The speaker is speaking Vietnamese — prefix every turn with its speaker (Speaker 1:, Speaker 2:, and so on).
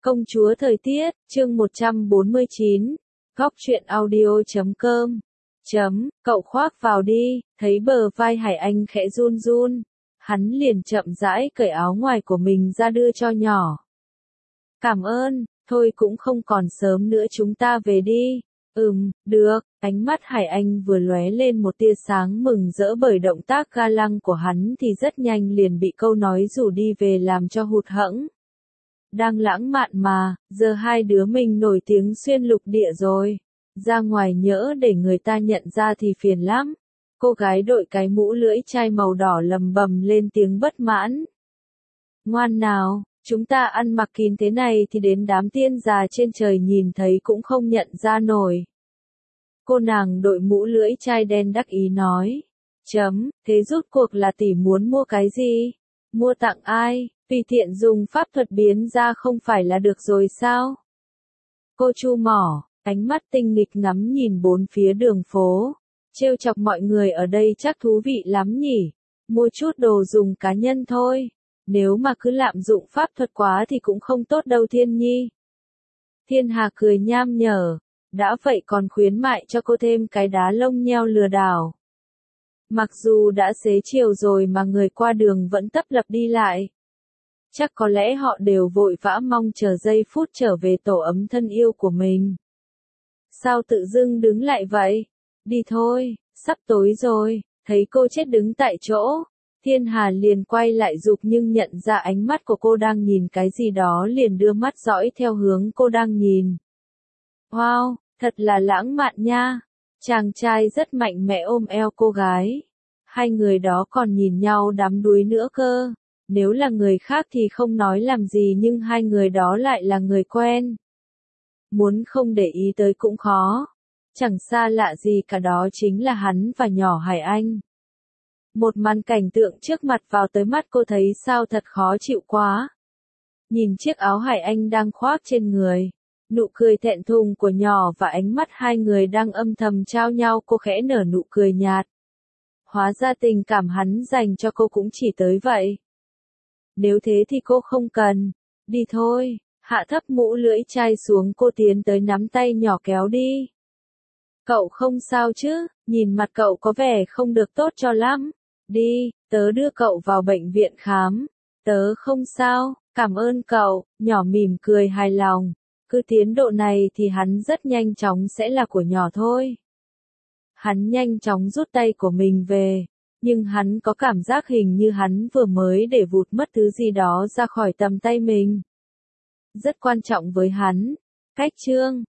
Speaker 1: Công chúa thời tiết, chương 149, góc truyện audio.com. Cậu khoác vào đi, thấy bờ vai Hải Anh khẽ run run. Hắn liền chậm rãi cởi áo ngoài của mình ra đưa cho nhỏ. Cảm ơn, thôi cũng không còn sớm nữa chúng ta về đi. Được, ánh mắt Hải Anh vừa lóe lên một tia sáng mừng rỡ bởi động tác ga lăng của hắn thì rất nhanh liền bị câu nói rủ đi về làm cho hụt hẫng. Đang lãng mạn mà, giờ hai đứa mình nổi tiếng xuyên lục địa rồi. Ra ngoài nhỡ để người ta nhận ra thì phiền lắm. Cô gái đội cái mũ lưỡi chai màu đỏ lầm bầm lên tiếng bất mãn. Ngoan nào, chúng ta ăn mặc kín thế này thì đến đám tiên già trên trời nhìn thấy cũng không nhận ra nổi. Cô nàng đội mũ lưỡi chai đen đắc ý nói. Thế rốt cuộc là tỷ muốn mua cái gì? Mua tặng ai? Tùy tiện dùng pháp thuật biến ra không phải là được rồi sao? Cô chu mỏ, ánh mắt tinh nghịch ngắm nhìn bốn phía đường phố. Trêu chọc mọi người ở đây chắc thú vị lắm nhỉ? Mua chút đồ dùng cá nhân thôi. Nếu mà cứ lạm dụng pháp thuật quá thì cũng không tốt đâu Thiên Nhi. Thiên Hà cười nham nhở. Đã vậy còn khuyến mại cho cô thêm cái đá lông nheo lừa đảo. Mặc dù đã xế chiều rồi mà người qua đường vẫn tấp lập đi lại. Chắc có lẽ họ đều vội vã mong chờ giây phút trở về tổ ấm thân yêu của mình. Sao tự dưng đứng lại vậy? Đi thôi, sắp tối rồi, thấy cô chết đứng tại chỗ. Thiên Hà liền quay lại giục nhưng nhận ra ánh mắt của cô đang nhìn cái gì đó liền đưa mắt dõi theo hướng cô đang nhìn. Wow, thật là lãng mạn nha. Chàng trai rất mạnh mẽ ôm eo cô gái. Hai người đó còn nhìn nhau đắm đuối nữa cơ. Nếu là người khác thì không nói làm gì nhưng hai người đó lại là người quen. Muốn không để ý tới cũng khó. Chẳng xa lạ gì cả đó chính là hắn và nhỏ Hải Anh. Một màn cảnh tượng trước mặt vào tới mắt cô thấy sao thật khó chịu quá. Nhìn chiếc áo Hải Anh đang khoác trên người. Nụ cười thẹn thùng của nhỏ và ánh mắt hai người đang âm thầm trao nhau cô khẽ nở nụ cười nhạt. Hóa ra tình cảm hắn dành cho cô cũng chỉ tới vậy. Nếu thế thì cô không cần. Đi thôi, hạ thấp mũ lưỡi chai xuống cô tiến tới nắm tay nhỏ kéo đi. Cậu không sao chứ, nhìn mặt cậu có vẻ không được tốt cho lắm. Đi, tớ đưa cậu vào bệnh viện khám. Tớ không sao, cảm ơn cậu, nhỏ mỉm cười hài lòng. Cứ tiến độ này thì hắn rất nhanh chóng sẽ là của nhỏ thôi. Hắn nhanh chóng rút tay của mình về. Nhưng hắn có cảm giác hình như hắn vừa mới để vụt mất thứ gì đó ra khỏi tầm tay mình. Rất quan trọng với hắn. Cách chương